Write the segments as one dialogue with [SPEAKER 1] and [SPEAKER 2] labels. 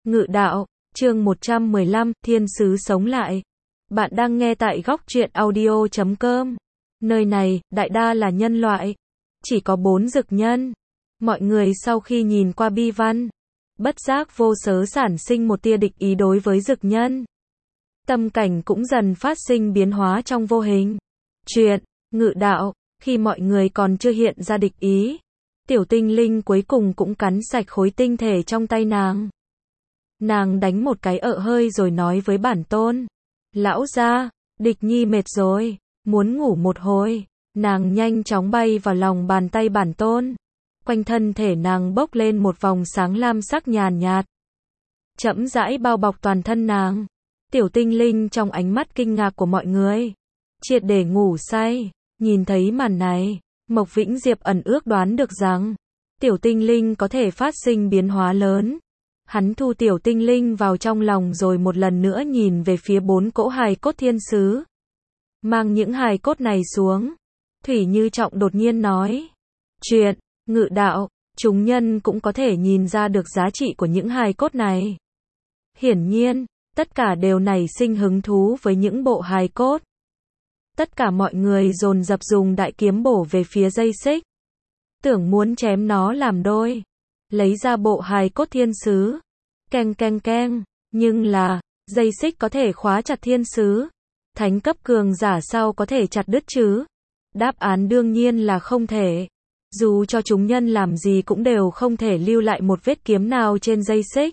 [SPEAKER 1] Ngự đạo, chương 115, Thiên sứ sống lại. Bạn đang nghe tại góc truyện audio.com. Nơi này, đại đa là nhân loại. Chỉ có 4 dực nhân. Mọi người sau khi nhìn qua bi văn, bất giác vô cớ sản sinh một tia địch ý đối với dực nhân. Tâm cảnh cũng dần phát sinh biến hóa trong vô hình. Chuyện, ngự đạo, khi mọi người còn chưa hiện ra địch ý, tiểu tinh linh cuối cùng cũng cắn sạch khối tinh thể trong tay nàng. Nàng đánh một cái hơi rồi nói với bản tôn. Lão gia, địch nhi mệt rồi, muốn ngủ một hồi. Nàng nhanh chóng bay vào lòng bàn tay bản tôn. Quanh thân thể nàng bốc lên một vòng sáng lam sắc nhàn nhạt. Chậm rãi bao bọc toàn thân nàng. Tiểu tinh linh trong ánh mắt kinh ngạc của mọi người, triệt để ngủ say. Nhìn thấy màn này, Mộc Vĩnh Diệp ẩn ước đoán được rằng tiểu tinh linh có thể phát sinh biến hóa lớn. Hắn thu tiểu tinh linh vào trong lòng rồi một lần nữa nhìn về phía 4 cỗ hài cốt thiên sứ. Mang những hài cốt này xuống. Thủy Như Trọng đột nhiên nói. Chuyện, ngự đạo, chúng nhân cũng có thể nhìn ra được giá trị của những hài cốt này. Hiển nhiên, tất cả đều nảy sinh hứng thú với những bộ hài cốt. Tất cả mọi người dồn dập dùng đại kiếm bổ về phía dây xích. Tưởng muốn chém nó làm đôi. Lấy ra bộ hài cốt thiên sứ. Keng keng keng. Nhưng là, dây xích có thể khóa chặt thiên sứ. Thánh cấp cường giả sao có thể chặt đứt chứ? Đáp án đương nhiên là không thể. Dù cho chúng nhân làm gì cũng đều không thể lưu lại một vết kiếm nào trên dây xích.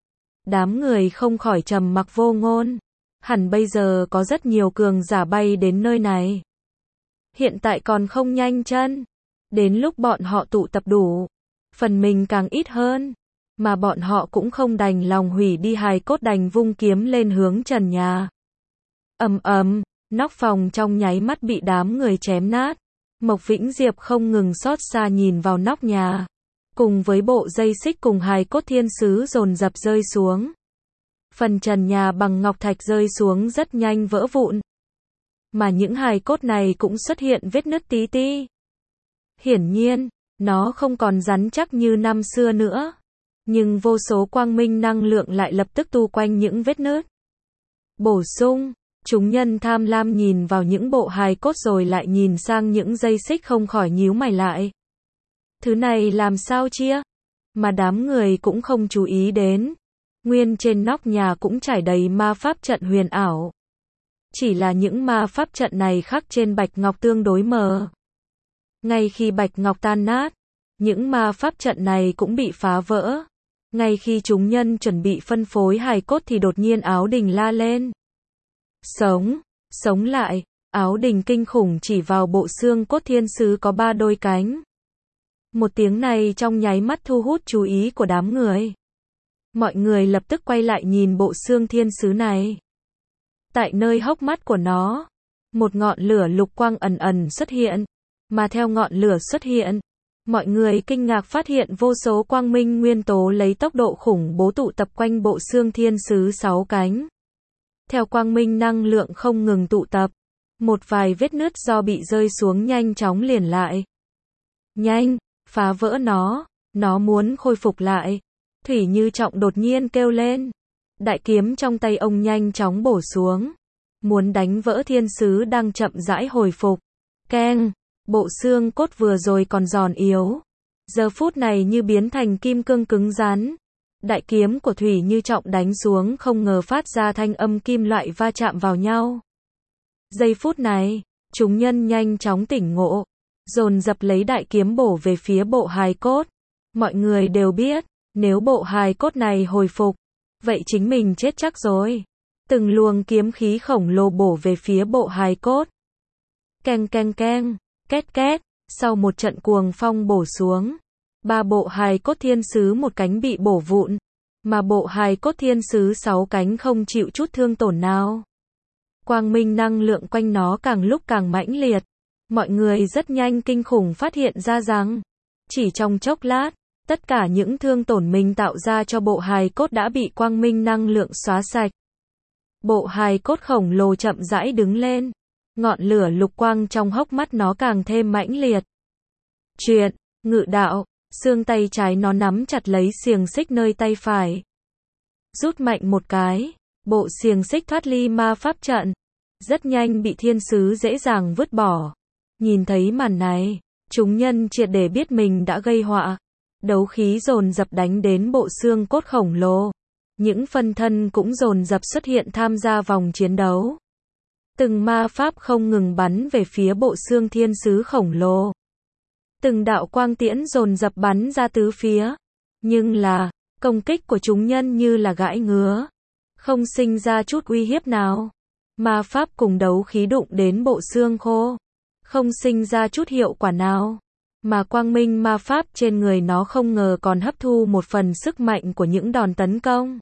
[SPEAKER 1] Đám người không khỏi trầm mặc vô ngôn. Hẳn bây giờ có rất nhiều cường giả bay đến nơi này. Hiện tại còn không nhanh chân. Đến lúc bọn họ tụ tập đủ, phần mình càng ít hơn. Mà bọn họ cũng không đành lòng hủy đi hài cốt, đành vung kiếm lên hướng trần nhà. Ầm ầm, nóc phòng trong nháy mắt bị đám người chém nát. Mộc Vĩnh Diệp không ngừng xót xa nhìn vào nóc nhà. Cùng với bộ dây xích cùng hài cốt thiên sứ dồn dập rơi xuống. Phần trần nhà bằng ngọc thạch rơi xuống rất nhanh vỡ vụn. Mà những hài cốt này cũng xuất hiện vết nứt tí ti. Hiển nhiên, nó không còn rắn chắc như năm xưa nữa. Nhưng vô số quang minh năng lượng lại lập tức tu quanh những vết nứt. Bổ sung, chúng nhân tham lam nhìn vào những bộ hài cốt rồi lại nhìn sang những dây xích không khỏi nhíu mày lại. Thứ này làm sao chia? Mà đám người cũng không chú ý đến. Nguyên trên nóc nhà cũng trải đầy ma pháp trận huyền ảo. Chỉ là những ma pháp trận này khắc trên bạch ngọc tương đối mờ. Ngay khi bạch ngọc tan nát, những ma pháp trận này cũng bị phá vỡ. Ngay khi chúng nhân chuẩn bị phân phối hài cốt thì đột nhiên Áo Đình la lên. Sống, sống lại. Áo Đình kinh khủng chỉ vào bộ xương cốt thiên sứ có 3 đôi cánh. Một tiếng này trong nháy mắt thu hút chú ý của đám người. Mọi người lập tức quay lại nhìn bộ xương thiên sứ này. Tại nơi hốc mắt của nó, một ngọn lửa lục quang ẩn ẩn xuất hiện. Mà theo ngọn lửa xuất hiện, mọi người kinh ngạc phát hiện vô số quang minh nguyên tố lấy tốc độ khủng bố tụ tập quanh bộ xương thiên sứ 6 cánh. Theo quang minh năng lượng không ngừng tụ tập, một vài vết nứt do bị rơi xuống nhanh chóng liền lại. Nhanh, phá vỡ nó muốn khôi phục lại. Thủy Như Trọng đột nhiên kêu lên. Đại kiếm trong tay ông nhanh chóng bổ xuống. Muốn đánh vỡ thiên sứ đang chậm rãi hồi phục. Keng, bộ xương cốt vừa rồi còn giòn yếu. Giờ phút này như biến thành kim cương cứng rắn. Đại kiếm của Thủy Như Trọng đánh xuống không ngờ phát ra thanh âm kim loại va chạm vào nhau. Giây phút này, chúng nhân nhanh chóng tỉnh ngộ. Dồn dập lấy đại kiếm bổ về phía bộ hài cốt. Mọi người đều biết, nếu bộ hài cốt này hồi phục, vậy chính mình chết chắc rồi. Từng luồng kiếm khí khổng lồ bổ về phía bộ hài cốt. Keng keng keng, két két, sau một trận cuồng phong bổ xuống, 3 bộ hài cốt thiên sứ một cánh bị bổ vụn, mà bộ hài cốt thiên sứ 6 cánh không chịu chút thương tổn nào. Quang minh năng lượng quanh nó càng lúc càng mãnh liệt. Mọi người rất nhanh kinh khủng phát hiện ra rằng, chỉ trong chốc lát, tất cả những thương tổn mình tạo ra cho bộ hài cốt đã bị quang minh năng lượng xóa sạch. Bộ hài cốt khổng lồ chậm rãi đứng lên. Ngọn lửa lục quang trong hốc mắt nó càng thêm mãnh liệt. Chuyện, ngự đạo, xương tay trái nó nắm chặt lấy xiềng xích nơi tay phải. rút mạnh một cái, bộ xiềng xích thoát ly ma pháp trận, rất nhanh bị thiên sứ dễ dàng vứt bỏ. Nhìn thấy màn này, chúng nhân triệt để biết mình đã gây họa. Đấu khí dồn dập đánh đến bộ xương cốt khổng lồ. Những phân thân cũng dồn dập xuất hiện tham gia vòng chiến đấu. Từng ma pháp không ngừng bắn về phía bộ xương thiên sứ khổng lồ. Từng đạo quang tiễn dồn dập bắn ra tứ phía. Nhưng là, công kích của chúng nhân như là gãi ngứa. Không sinh ra chút uy hiếp nào. Ma pháp cùng đấu khí đụng đến bộ xương khô. Không sinh ra chút hiệu quả nào. Mà quang minh ma pháp trên người nó không ngờ còn hấp thu một phần sức mạnh của những đòn tấn công.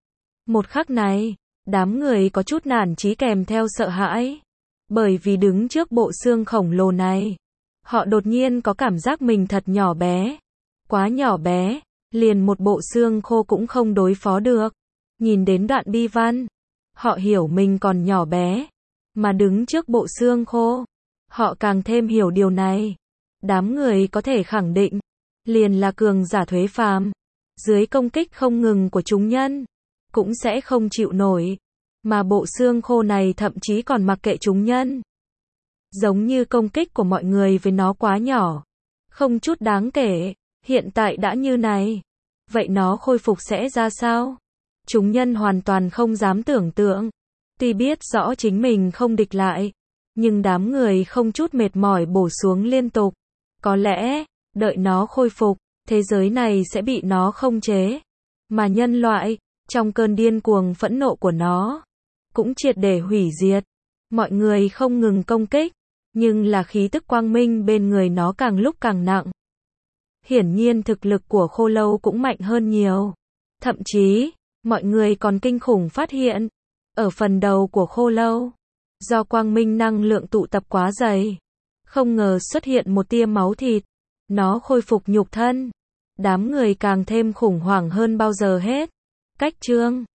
[SPEAKER 1] Một khắc này, đám người có chút nản chí kèm theo sợ hãi. Bởi vì đứng trước bộ xương khổng lồ này, họ đột nhiên có cảm giác mình thật nhỏ bé. Quá nhỏ bé, liền một bộ xương khô cũng không đối phó được. Nhìn đến đoạn bi văn, họ hiểu mình còn nhỏ bé. Mà đứng trước bộ xương khô, họ càng thêm hiểu điều này. Đám người có thể khẳng định, liền là cường giả thuế phàm. Dưới công kích không ngừng của chúng nhân, cũng sẽ không chịu nổi. Mà bộ xương khô này thậm chí còn mặc kệ chúng nhân. Giống như công kích của mọi người với nó quá nhỏ. Không chút đáng kể, hiện tại đã như này. Vậy nó khôi phục sẽ ra sao? Chúng nhân hoàn toàn không dám tưởng tượng. Tuy biết rõ chính mình không địch lại, nhưng đám người không chút mệt mỏi bổ xuống liên tục. Có lẽ, đợi nó khôi phục, thế giới này sẽ bị nó khống chế. Mà nhân loại, trong cơn điên cuồng phẫn nộ của nó, cũng triệt để hủy diệt. Mọi người không ngừng công kích, nhưng là khí tức quang minh bên người nó càng lúc càng nặng. Hiển nhiên thực lực của khô lâu cũng mạnh hơn nhiều. Thậm chí, mọi người còn kinh khủng phát hiện, ở phần đầu của khô lâu, do quang minh năng lượng tụ tập quá dày, không ngờ xuất hiện một tia máu thịt, nó khôi phục nhục thân. Đám người càng thêm khủng hoảng hơn bao giờ hết. Cách chương